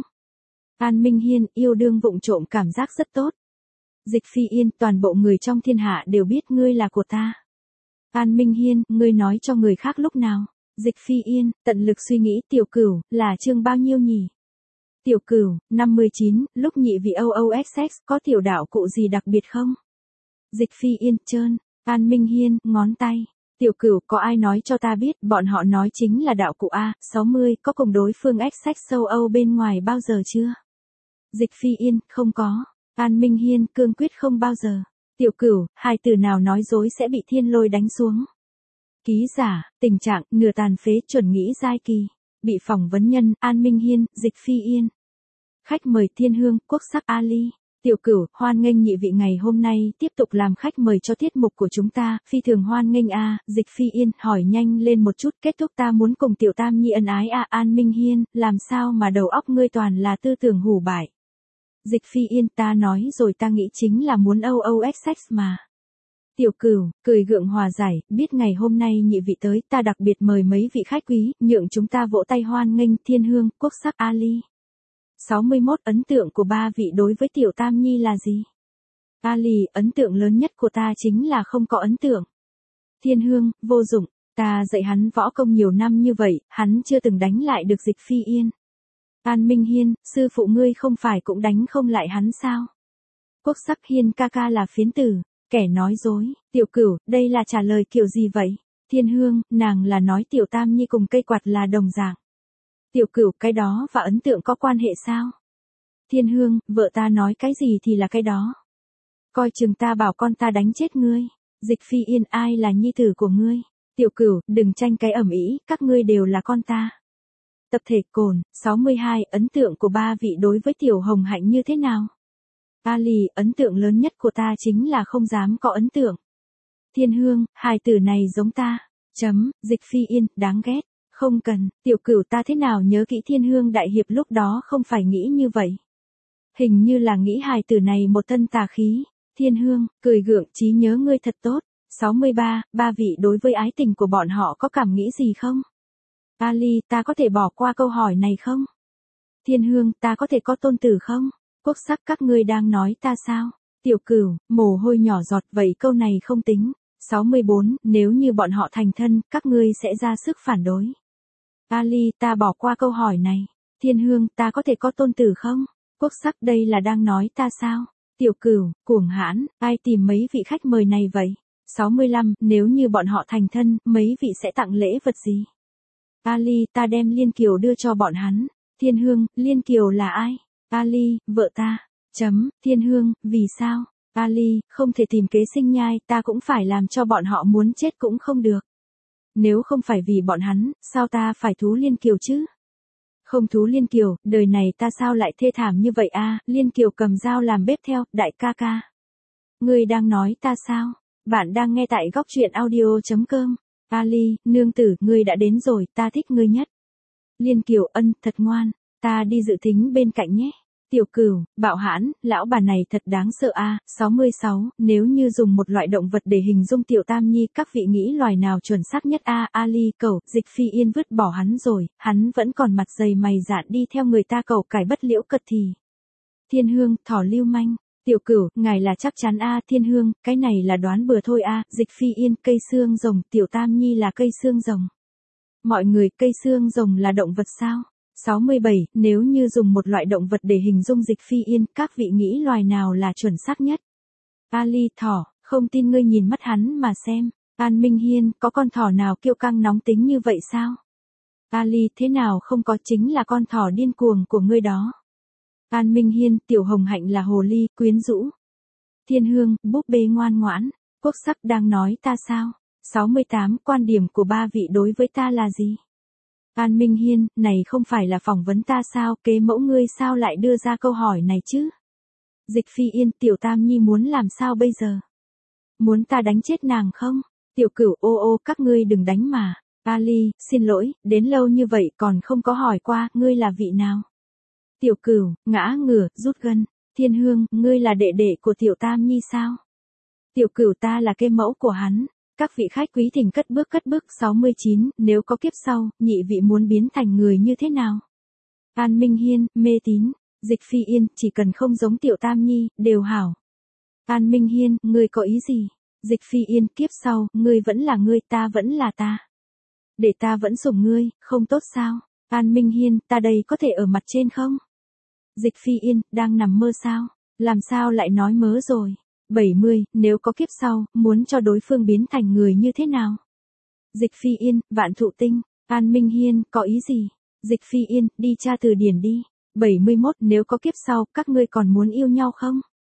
An Minh Hiên, yêu đương vụng trộm cảm giác rất tốt. Dịch Phi Yên, toàn bộ người trong thiên hạ đều biết ngươi là của ta. An Minh Hiên, ngươi nói cho người khác lúc nào? Dịch Phi Yên, tận lực suy nghĩ. Tiểu Cửu, là chương bao nhiêu nhỉ? Tiểu Cửu, năm mươi chín, lúc nhị vị o o ích ích, có tiểu đạo cụ gì đặc biệt không? Dịch Phi Yên, trơn. An Minh Hiên, ngón tay. Tiểu Cửu, có ai nói cho ta biết, bọn họ nói chính là đạo cụ A, sáu mươi, có cùng đối phương sex châu Âu bên ngoài bao giờ chưa? Dịch Phi Yên, không có. An Minh Hiên, cương quyết không bao giờ. Tiểu Cửu, hai từ nào nói dối sẽ bị thiên lôi đánh xuống. Ký giả, tình trạng, nửa tàn phế, chuẩn nghĩ giai kỳ. Bị phỏng vấn nhân, An Minh Hiên, Dịch Phi Yên. Khách mời Thiên Hương, Quốc sắc Ali. Tiểu Cửu, hoan nghênh nhị vị ngày hôm nay tiếp tục làm khách mời cho tiết mục của chúng ta, phi thường hoan nghênh a. Dịch Phi Yên, hỏi nhanh lên một chút, kết thúc ta muốn cùng Tiểu Tam Nhi ân ái a. An Minh Hiên, làm sao mà đầu óc ngươi toàn là tư tưởng hủ bại. Dịch Phi Yên, ta nói rồi, ta nghĩ chính là muốn o o ích ích mà. Tiểu Cửu, cười gượng hòa giải, biết ngày hôm nay nhị vị tới, ta đặc biệt mời mấy vị khách quý, nhượng chúng ta vỗ tay hoan nghênh. Thiên Hương, Quốc sắc Ali. sáu mươi mốt, ấn tượng của ba vị đối với Tiểu Tam Nhi là gì? Ali, ấn tượng lớn nhất của ta chính là không có ấn tượng. Thiên Hương, vô dụng, ta dạy hắn võ công nhiều năm như vậy, hắn chưa từng đánh lại được Dịch Phi Yên. An Minh Hiên, sư phụ ngươi không phải cũng đánh không lại hắn sao? Quốc sắc Hiên ca ca là phiến tử, kẻ nói dối. Tiểu Cửu, đây là trả lời kiểu gì vậy? Thiên Hương, nàng là nói Tiểu Tam Nhi cùng cây quạt là đồng dạng. Tiểu Cửu, cái đó và ấn tượng có quan hệ sao? Thiên Hương, vợ ta nói cái gì thì là cái đó. Coi chừng ta bảo con ta đánh chết ngươi. Dịch Phi Yên, ai là nhi tử của ngươi? Tiểu Cửu, đừng tranh cái ầm ĩ, các ngươi đều là con ta. Tập thể Cồn, sáu mươi hai, ấn tượng của ba vị đối với Tiểu Hồng Hạnh như thế nào? Ali, ấn tượng lớn nhất của ta chính là không dám có ấn tượng. Thiên Hương, hài tử này giống ta. Chấm, Dịch Phi Yên, đáng ghét. Không cần, Tiểu Cửu, ta thế nào nhớ kỹ Thiên Hương đại hiệp lúc đó không phải nghĩ như vậy. Hình như là nghĩ hài tử này một thân tà khí. Thiên Hương, cười gượng, trí nhớ ngươi thật tốt. sáu mươi ba, ba vị đối với ái tình của bọn họ có cảm nghĩ gì không? Ali, ta có thể bỏ qua câu hỏi này không? Thiên Hương, ta có thể có tôn tử không? Quốc sắc, các ngươi đang nói ta sao? Tiểu Cửu, mồ hôi nhỏ giọt, vậy câu này không tính. sáu mươi bốn, nếu như bọn họ thành thân, các ngươi sẽ ra sức phản đối. Ali, ta bỏ qua câu hỏi này. Thiên Hương, ta có thể có tôn tử không? Quốc sắc, đây là đang nói ta sao? Tiểu Cửu, cuồng hãn, ai tìm mấy vị khách mời này vậy? sáu mươi lăm, nếu như bọn họ thành thân, mấy vị sẽ tặng lễ vật gì? Ali, ta đem Liên Kiều đưa cho bọn hắn. Thiên Hương, Liên Kiều là ai? Ali, vợ ta. Chấm, Thiên Hương, vì sao? Ali, không thể tìm kế sinh nhai, ta cũng phải làm cho bọn họ muốn chết cũng không được. Nếu không phải vì bọn hắn, sao ta phải thú Liên Kiều chứ? Không thú Liên Kiều, đời này ta sao lại thê thảm như vậy a? Liên Kiều cầm dao làm bếp theo, đại ca ca. Ngươi đang nói ta sao? Bạn đang nghe tại góc truyện audio.com. Ali, nương tử, ngươi đã đến rồi, ta thích ngươi nhất. Liên Kiều, ân, thật ngoan, ta đi dự thính bên cạnh nhé. Tiểu Cửu, bạo hãn, lão bà này thật đáng sợ a. sáu mươi sáu, nếu như dùng một loại động vật để hình dung Tiểu Tam Nhi, các vị nghĩ loài nào chuẩn xác nhất a? Ali, cẩu. Dịch Phi Yên vứt bỏ hắn rồi, hắn vẫn còn mặt dày mày dạn đi theo người ta cẩu cải bất liễu cật thì. Thiên Hương, thỏ lưu manh. Tiểu Cửu, ngài là chắc chắn a? Thiên Hương, cái này là đoán bừa thôi a. Dịch Phi Yên, cây xương rồng. Tiểu Tam Nhi là cây xương rồng. Mọi người, cây xương rồng là động vật sao? sáu mươi bảy, nếu như dùng một loại động vật để hình dung Dịch Phi Yên, các vị nghĩ loài nào là chuẩn xác nhất? Ali, thỏ, không tin ngươi nhìn mắt hắn mà xem. An Minh Hiên, có con thỏ nào kiêu căng nóng tính như vậy sao? Ali, thế nào không có, chính là con thỏ điên cuồng của ngươi đó. An Minh Hiên, Tiểu Hồng Hạnh là hồ ly, quyến rũ. Thiên Hương, búp bê ngoan ngoãn. Quốc sắc đang nói ta sao? sáu mươi tám, quan điểm của ba vị đối với ta là gì? An Minh Hiên, này không phải là phỏng vấn ta sao, kế mẫu ngươi sao lại đưa ra câu hỏi này chứ? Dịch Phi Yên, Tiểu Tam Nhi muốn làm sao bây giờ? Muốn ta đánh chết nàng không? Tiểu Cửu, ô ô, các ngươi đừng đánh mà. Ali, xin lỗi, đến lâu như vậy còn không có hỏi qua, ngươi là vị nào? Tiểu Cửu, ngã ngửa, rút gân. Thiên Hương, ngươi là đệ đệ của Tiểu Tam Nhi sao? Tiểu Cửu, ta là kế mẫu của hắn. Các vị khách quý thỉnh cất bước cất bước. Sáu mươi chín, nếu có kiếp sau, nhị vị muốn biến thành người như thế nào? An Minh Hiên, mê tín. Dịch Phi Yên, chỉ cần không giống Tiểu Tam Nhi, đều hảo. An Minh Hiên, ngươi có ý gì? Dịch Phi Yên, kiếp sau, ngươi vẫn là ngươi, ta vẫn là ta. Để ta vẫn sủng ngươi, không tốt sao? An Minh Hiên, ta đây có thể ở mặt trên không? Dịch Phi Yên, đang nằm mơ sao? Làm sao lại nói mớ rồi? bảy mươi, nếu có kiếp sau, muốn cho đối phương biến thành người như thế nào? Dịch Phi Yên, vạn thụ tinh. An Minh Hiên, có ý gì? Dịch Phi Yên, đi tra từ điển đi. bảy mươi mốt, nếu có kiếp sau, các ngươi còn muốn yêu nhau không?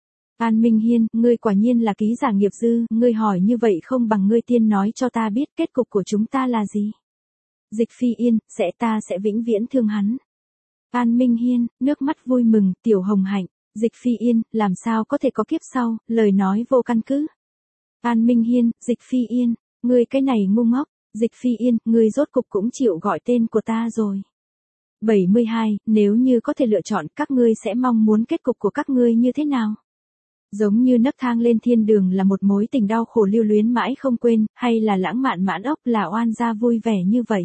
An Minh Hiên, ngươi quả nhiên là ký giả nghiệp dư, ngươi hỏi như vậy không bằng ngươi tiên nói cho ta biết kết cục của chúng ta là gì. Dịch Phi Yên, sẽ ta sẽ vĩnh viễn thương hắn. An Minh Hiên, nước mắt vui mừng. Tiểu Hồng Hạnh. Dịch Phi Yên, làm sao có thể có kiếp sau, lời nói vô căn cứ. An Minh Hiên, Dịch Phi Yên, ngươi cái này ngu ngốc. Dịch Phi Yên, ngươi rốt cục cũng chịu gọi tên của ta rồi. bảy mươi hai, nếu như có thể lựa chọn, các ngươi sẽ mong muốn kết cục của các ngươi như thế nào? Giống như nấc thang lên thiên đường là một mối tình đau khổ lưu luyến mãi không quên, hay là lãng mạn mãn ốc là oan gia vui vẻ như vậy?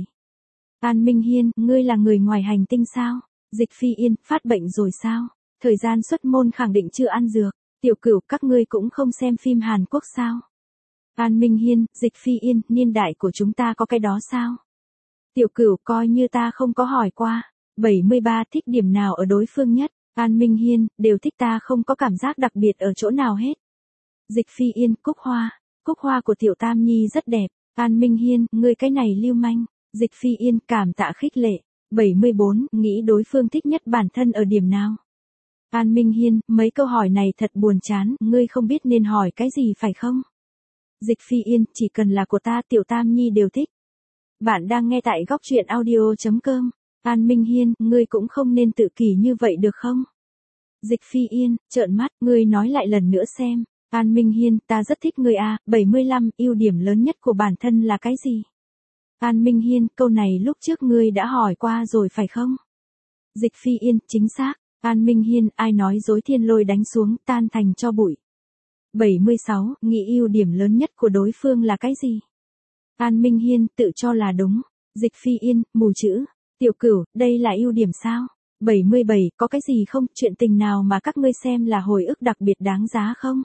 An Minh Hiên, ngươi là người ngoài hành tinh sao? Dịch Phi Yên, phát bệnh rồi sao? Thời gian xuất môn khẳng định chưa ăn dược. Tiểu Cửu, các ngươi cũng không xem phim Hàn Quốc sao? An Minh Hiên, Dịch Phi Yên, niên đại của chúng ta có cái đó sao? Tiểu Cửu, coi như ta không có hỏi qua. bảy mươi ba, thích điểm nào ở đối phương nhất? An Minh Hiên, đều thích, ta không có cảm giác đặc biệt ở chỗ nào hết. Dịch Phi Yên, cúc hoa. Cúc hoa của Tiểu Tam Nhi rất đẹp. An Minh Hiên, ngươi cái này lưu manh. Dịch Phi Yên, cảm tạ khích lệ. bảy mươi bốn, nghĩ đối phương thích nhất bản thân ở điểm nào? An Minh Hiên, mấy câu hỏi này thật buồn chán, ngươi không biết nên hỏi cái gì phải không? Dịch Phi Yên, chỉ cần là của ta, Tiểu Tam Nhi đều thích. Bạn đang nghe tại góc truyện audio.com. An Minh Hiên, ngươi cũng không nên tự kỷ như vậy được không? Dịch Phi Yên, trợn mắt, ngươi nói lại lần nữa xem. An Minh Hiên, ta rất thích ngươi a. bảy mươi lăm, ưu điểm lớn nhất của bản thân là cái gì? An Minh Hiên, câu này lúc trước ngươi đã hỏi qua rồi phải không? Dịch Phi Yên, chính xác. An Minh Hiên, ai nói dối thiên lôi đánh xuống, tan thành cho bụi. bảy mươi sáu, nghĩ ưu điểm lớn nhất của đối phương là cái gì? An Minh Hiên, tự cho là đúng. Dịch Phi Yên, mù chữ. Tiểu Cửu, đây là ưu điểm sao? bảy mươi bảy, có cái gì không, chuyện tình nào mà các ngươi xem là hồi ức đặc biệt đáng giá không?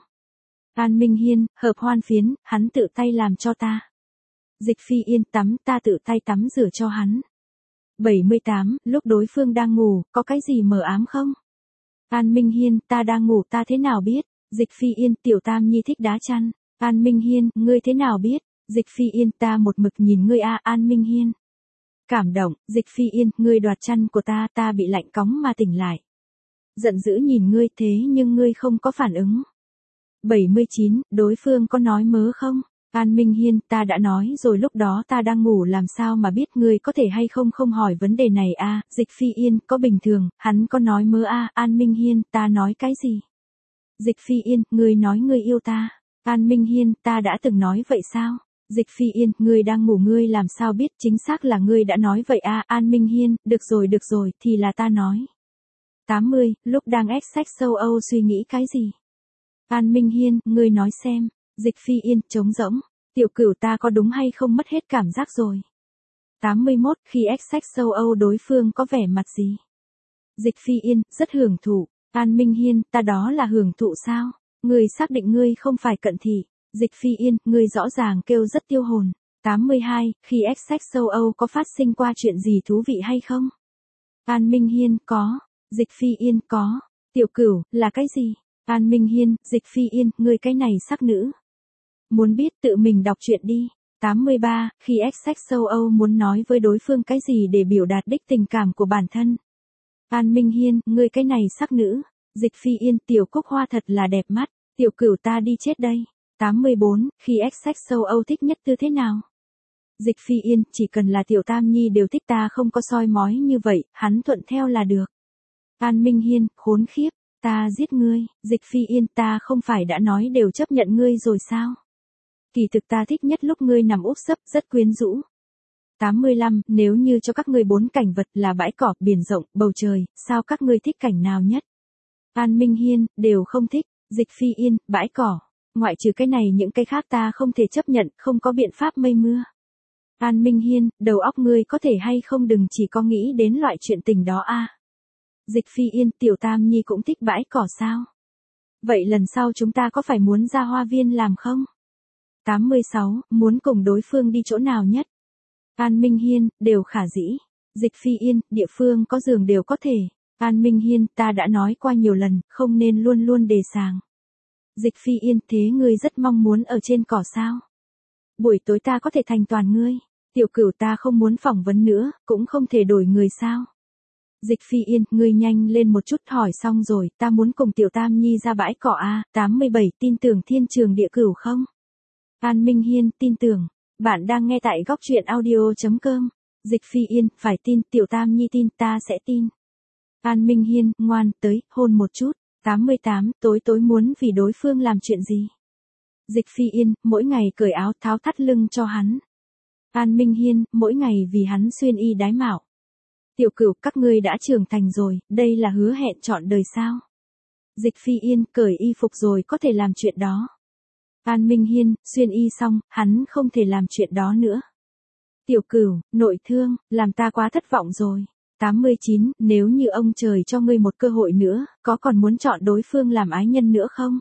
An Minh Hiên, hợp hoan phiến, hắn tự tay làm cho ta. Dịch Phi Yên, tắm, ta tự tay tắm rửa cho hắn. bảy mươi tám, lúc đối phương đang ngủ, có cái gì mờ ám không? An Minh Hiên, ta đang ngủ ta thế nào biết? Dịch Phi Yên, Tiểu Tam Nhi thích đá chăn. An Minh Hiên, ngươi thế nào biết? Dịch Phi Yên, ta một mực nhìn ngươi a. An Minh Hiên. Cảm động, Dịch Phi Yên, ngươi đoạt chăn của ta, ta bị lạnh cóng mà tỉnh lại. Giận dữ nhìn ngươi thế nhưng ngươi không có phản ứng. bảy mươi chín, đối phương có nói mớ không? An Minh Hiên, ta đã nói rồi lúc đó ta đang ngủ làm sao mà biết ngươi có thể hay không không hỏi vấn đề này a. Dịch Phi Yên, có bình thường, hắn có nói mớ a. An Minh Hiên, ta nói cái gì? Dịch Phi Yên, ngươi nói ngươi yêu ta. An Minh Hiên, ta đã từng nói vậy sao? Dịch Phi Yên, ngươi đang ngủ ngươi làm sao biết chính xác là ngươi đã nói vậy a. An Minh Hiên, được rồi được rồi, thì là ta nói. tám mươi, lúc đang ép sách châu Âu suy nghĩ cái gì? An Minh Hiên, ngươi nói xem. Dịch Phi Yên, trống rỗng. Tiểu Cửu, ta có đúng hay không mất hết cảm giác rồi? tám mươi mốt, khi ép sách châu Âu đối phương có vẻ mặt gì? Dịch Phi Yên, rất hưởng thụ. An Minh Hiên, ta đó là hưởng thụ sao? Ngươi xác định ngươi không phải cận thị. Dịch Phi Yên, ngươi rõ ràng kêu rất tiêu hồn. tám mươi hai, khi ép sách châu Âu có phát sinh qua chuyện gì thú vị hay không? An Minh Hiên, có. Dịch Phi Yên, có. Tiểu Cửu, là cái gì? An Minh Hiên, Dịch Phi Yên, ngươi cái này sắc nữ. Muốn biết tự mình đọc truyện đi. tám mươi ba, khi ép sách châu Âu muốn nói với đối phương cái gì để biểu đạt đích tình cảm của bản thân? An Minh Hiên, ngươi cái này sắc nữ. Dịch Phi Yên, Tiểu Cúc Hoa thật là đẹp mắt. Tiểu Cửu, ta đi chết đây. tám mươi bốn, khi ép sách châu Âu thích nhất tư thế nào? Dịch Phi Yên, chỉ cần là Tiểu Tam Nhi đều thích, ta không có soi mói như vậy, hắn thuận theo là được. An Minh Hiên, khốn khiếp, ta giết ngươi. Dịch Phi Yên, ta không phải đã nói đều chấp nhận ngươi rồi sao? Kỳ thực ta thích nhất lúc ngươi nằm úp sấp, rất quyến rũ. tám mươi lăm, nếu như cho các ngươi bốn cảnh vật là bãi cỏ, biển rộng, bầu trời, sao các ngươi thích cảnh nào nhất? An Minh Hiên, đều không thích. Dịch Phi Yên, bãi cỏ. Ngoại trừ cái này những cái khác ta không thể chấp nhận, không có biện pháp mây mưa. An Minh Hiên, đầu óc ngươi có thể hay không đừng chỉ có nghĩ đến loại chuyện tình đó a. Dịch Phi Yên, Tiểu Tam Nhi cũng thích bãi cỏ sao? Vậy lần sau chúng ta có phải muốn ra hoa viên làm không? tám mươi sáu, muốn cùng đối phương đi chỗ nào nhất? An Minh Hiên, đều khả dĩ. Dịch Phi Yên, địa phương có giường đều có thể. An Minh Hiên, ta đã nói qua nhiều lần, không nên luôn luôn đề sàng. Dịch Phi Yên, thế ngươi rất mong muốn ở trên cỏ sao? Buổi tối ta có thể thành toàn ngươi. Tiểu Cửu, ta không muốn phỏng vấn nữa, cũng không thể đổi người sao? Dịch Phi Yên, ngươi nhanh lên một chút, hỏi xong rồi, ta muốn cùng Tiểu Tam Nhi ra bãi cỏ a. tám mươi bảy, tin tưởng thiên trường địa cửu không? An Minh Hiên, tin tưởng. Bạn đang nghe tại góc truyện audio chấm com. Dịch Phi Yên, phải tin, Tiểu Tam Nhi tin, ta sẽ tin. An Minh Hiên, ngoan, tới, hôn một chút. tám mươi tám, tối tối muốn vì đối phương làm chuyện gì? Dịch Phi Yên, mỗi ngày cởi áo tháo thắt lưng cho hắn. An Minh Hiên, mỗi ngày vì hắn xuyên y đái mạo. Tiểu Cửu, các ngươi đã trưởng thành rồi, đây là hứa hẹn trọn đời sao? Dịch Phi Yên, cởi y phục rồi có thể làm chuyện đó. An Minh Hiên, xuyên y xong, hắn không thể làm chuyện đó nữa. Tiểu Cửu, nội thương, làm ta quá thất vọng rồi. tám mươi chín, nếu như ông trời cho ngươi một cơ hội nữa, có còn muốn chọn đối phương làm ái nhân nữa không?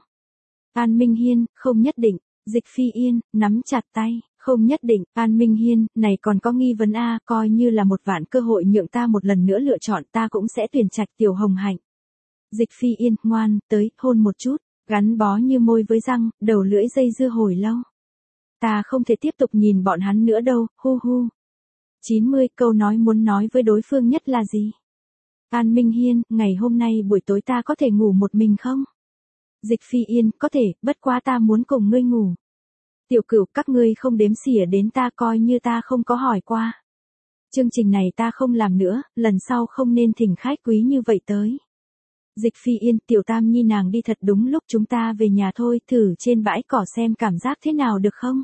An Minh Hiên, không nhất định. Dịch Phi Yên, nắm chặt tay, không nhất định. An Minh Hiên, này còn có nghi vấn a, coi như là một vạn cơ hội nhượng ta một lần nữa lựa chọn, ta cũng sẽ tuyển trạch Tiểu Hồng Hạnh. Dịch Phi Yên, ngoan, tới, hôn một chút, gắn bó như môi với răng, đầu lưỡi dây dưa hồi lâu. Ta không thể tiếp tục nhìn bọn hắn nữa đâu, hu hu. chín mươi, câu nói muốn nói với đối phương nhất là gì? An Minh Hiên, ngày hôm nay buổi tối ta có thể ngủ một mình không? Dịch Phi Yên, có thể, bất quá ta muốn cùng ngươi ngủ. Tiểu Cửu, các ngươi không đếm xỉa đến ta, coi như ta không có hỏi qua. Chương trình này ta không làm nữa, lần sau không nên thỉnh khách quý như vậy tới. Dịch Phi Yên, Tiểu Tam Nhi nàng đi thật đúng lúc, chúng ta về nhà thôi, thử trên bãi cỏ xem cảm giác thế nào được không?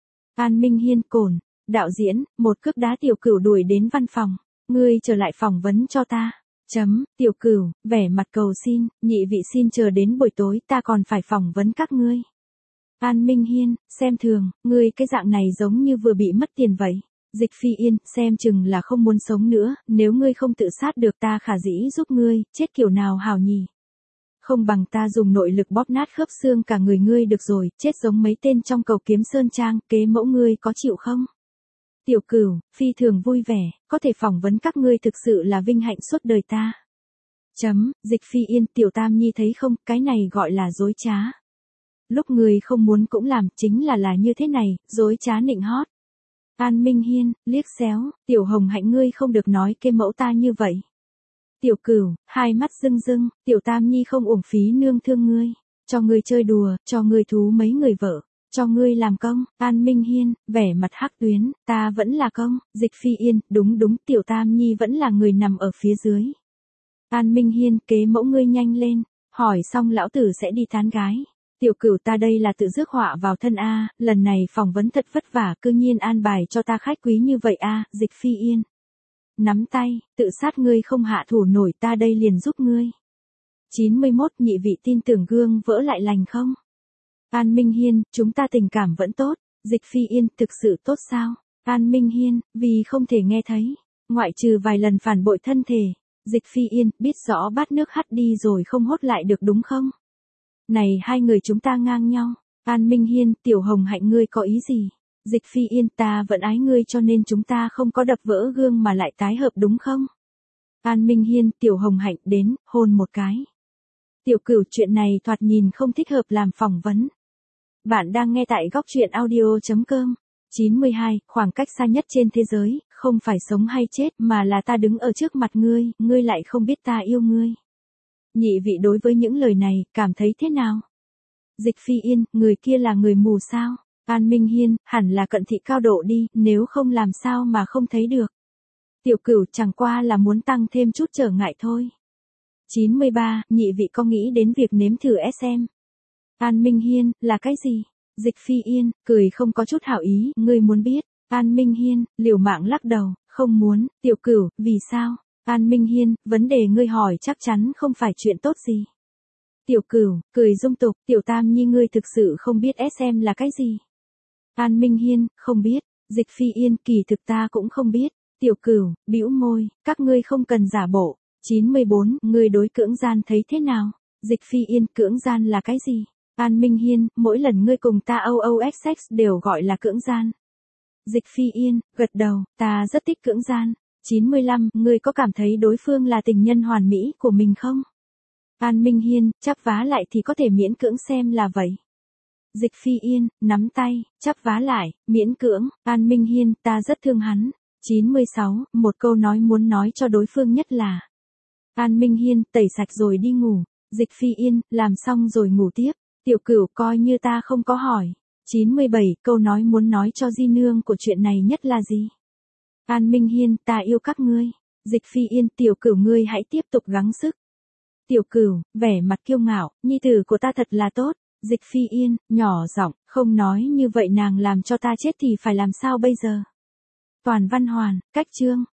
An Minh Hiên, cồn. Đạo diễn, một cước đá Tiểu Cửu đuổi đến văn phòng. Ngươi trở lại phỏng vấn cho ta. Chấm, Tiểu Cửu, vẻ mặt cầu xin, nhị vị xin chờ đến buổi tối, ta còn phải phỏng vấn các ngươi. An Minh Hiên, xem thường, ngươi cái dạng này giống như vừa bị mất tiền vậy. Dịch Phi Yên, xem chừng là không muốn sống nữa, nếu ngươi không tự sát được ta khả dĩ giúp ngươi, chết kiểu nào hảo nhỉ? Không bằng ta dùng nội lực bóp nát khớp xương cả người ngươi được rồi, chết giống mấy tên trong cầu kiếm sơn trang, kế mẫu ngươi có chịu không? Tiểu Cửu, phi thường vui vẻ, có thể phỏng vấn các ngươi thực sự là vinh hạnh suốt đời ta. Chấm, Dịch Phi Yên, Tiểu Tam Nhi thấy không, cái này gọi là dối trá. lúc người không muốn cũng làm, chính là là như thế này, dối trá nịnh hót. An Minh Hiên, liếc xéo, Tiểu Hồng Hạnh ngươi không được nói kê mẫu ta như vậy. Tiểu Cửu, hai mắt rưng rưng, Tiểu Tam Nhi không uổng phí nương thương ngươi, cho ngươi chơi đùa, cho ngươi thú mấy người vợ, cho ngươi làm công. An Minh Hiên, vẻ mặt hắc tuyến, ta vẫn là công. Dịch Phi Yên, đúng đúng, Tiểu Tam Nhi vẫn là người nằm ở phía dưới. An Minh Hiên, kế mẫu ngươi nhanh lên, hỏi xong lão tử sẽ đi tán gái. Tiểu Cửu, ta đây là tự rước họa vào thân a, lần này phỏng vấn thật vất vả, cư nhiên an bài cho ta khách quý như vậy a. Dịch Phi Yên, nắm tay, tự sát ngươi không hạ thủ nổi, ta đây liền giúp ngươi. chín mươi mốt Nhị vị tin tưởng gương vỡ lại lành không? An Minh Hiên, chúng ta tình cảm vẫn tốt. Dịch Phi Yên, thực sự tốt sao? An Minh Hiên, vì không thể nghe thấy, ngoại trừ vài lần phản bội thân thể. Dịch Phi Yên, biết rõ bát nước hắt đi rồi không hốt lại được đúng không? Này hai người chúng ta ngang nhau. An Minh Hiên, Tiểu Hồng Hạnh ngươi có ý gì? Dịch Phi Yên, ta vẫn ái ngươi cho nên chúng ta không có đập vỡ gương mà lại tái hợp đúng không? An Minh Hiên, Tiểu Hồng Hạnh đến, hôn một cái. Tiểu Cửu, chuyện này thoạt nhìn không thích hợp làm phỏng vấn. Bạn đang nghe tại góc truyện audio chấm com. chín mươi hai, khoảng cách xa nhất trên thế giới, không phải sống hay chết mà là ta đứng ở trước mặt ngươi, ngươi lại không biết ta yêu ngươi. Nhị vị đối với những lời này, cảm thấy thế nào? Dịch Phi Yên, người kia là người mù sao? An Minh Hiên, hẳn là cận thị cao độ đi, nếu không làm sao mà không thấy được. Tiểu Cửu, chẳng qua là muốn tăng thêm chút trở ngại thôi. chín mươi ba, nhị vị có nghĩ đến việc nếm thử ét em? An Minh Hiên, là cái gì? Dịch Phi Yên, cười không có chút hảo ý, ngươi muốn biết. An Minh Hiên, liều mạng lắc đầu, không muốn. Tiểu Cửu, vì sao? An Minh Hiên, vấn đề ngươi hỏi chắc chắn không phải chuyện tốt gì. Tiểu Cửu, cười dung tục, Tiểu Tam Nhi ngươi thực sự không biết ét em là cái gì? An Minh Hiên, không biết. Dịch Phi Yên, kỳ thực ta cũng không biết. Tiểu Cửu, bĩu môi, các ngươi không cần giả bộ. chín mươi bốn, ngươi đối cưỡng gian thấy thế nào? Dịch Phi Yên, cưỡng gian là cái gì? An Minh Hiên, mỗi lần ngươi cùng ta o o ích sex đều gọi là cưỡng gian. Dịch Phi Yên, gật đầu, ta rất thích cưỡng gian. chín mươi lăm, ngươi có cảm thấy đối phương là tình nhân hoàn mỹ của mình không? An Minh Hiên, chắp vá lại thì có thể miễn cưỡng xem là vậy. Dịch Phi Yên, nắm tay, chắp vá lại, miễn cưỡng. An Minh Hiên, ta rất thương hắn. chín mươi sáu, một câu nói muốn nói cho đối phương nhất là. An Minh Hiên, tẩy sạch rồi đi ngủ. Dịch Phi Yên, làm xong rồi ngủ tiếp. Tiểu Cửu, coi như ta không có hỏi. chín mươi bảy, câu nói muốn nói cho di nương của chuyện này nhất là gì? An Minh Hiên, ta yêu các ngươi. Dịch Phi Yên, Tiểu Cửu ngươi hãy tiếp tục gắng sức. Tiểu Cửu, vẻ mặt kiêu ngạo, nhi tử của ta thật là tốt. Dịch Phi Yên, nhỏ giọng, không nói như vậy nàng làm cho ta chết thì phải làm sao bây giờ? Toàn văn hoàn, cách chương.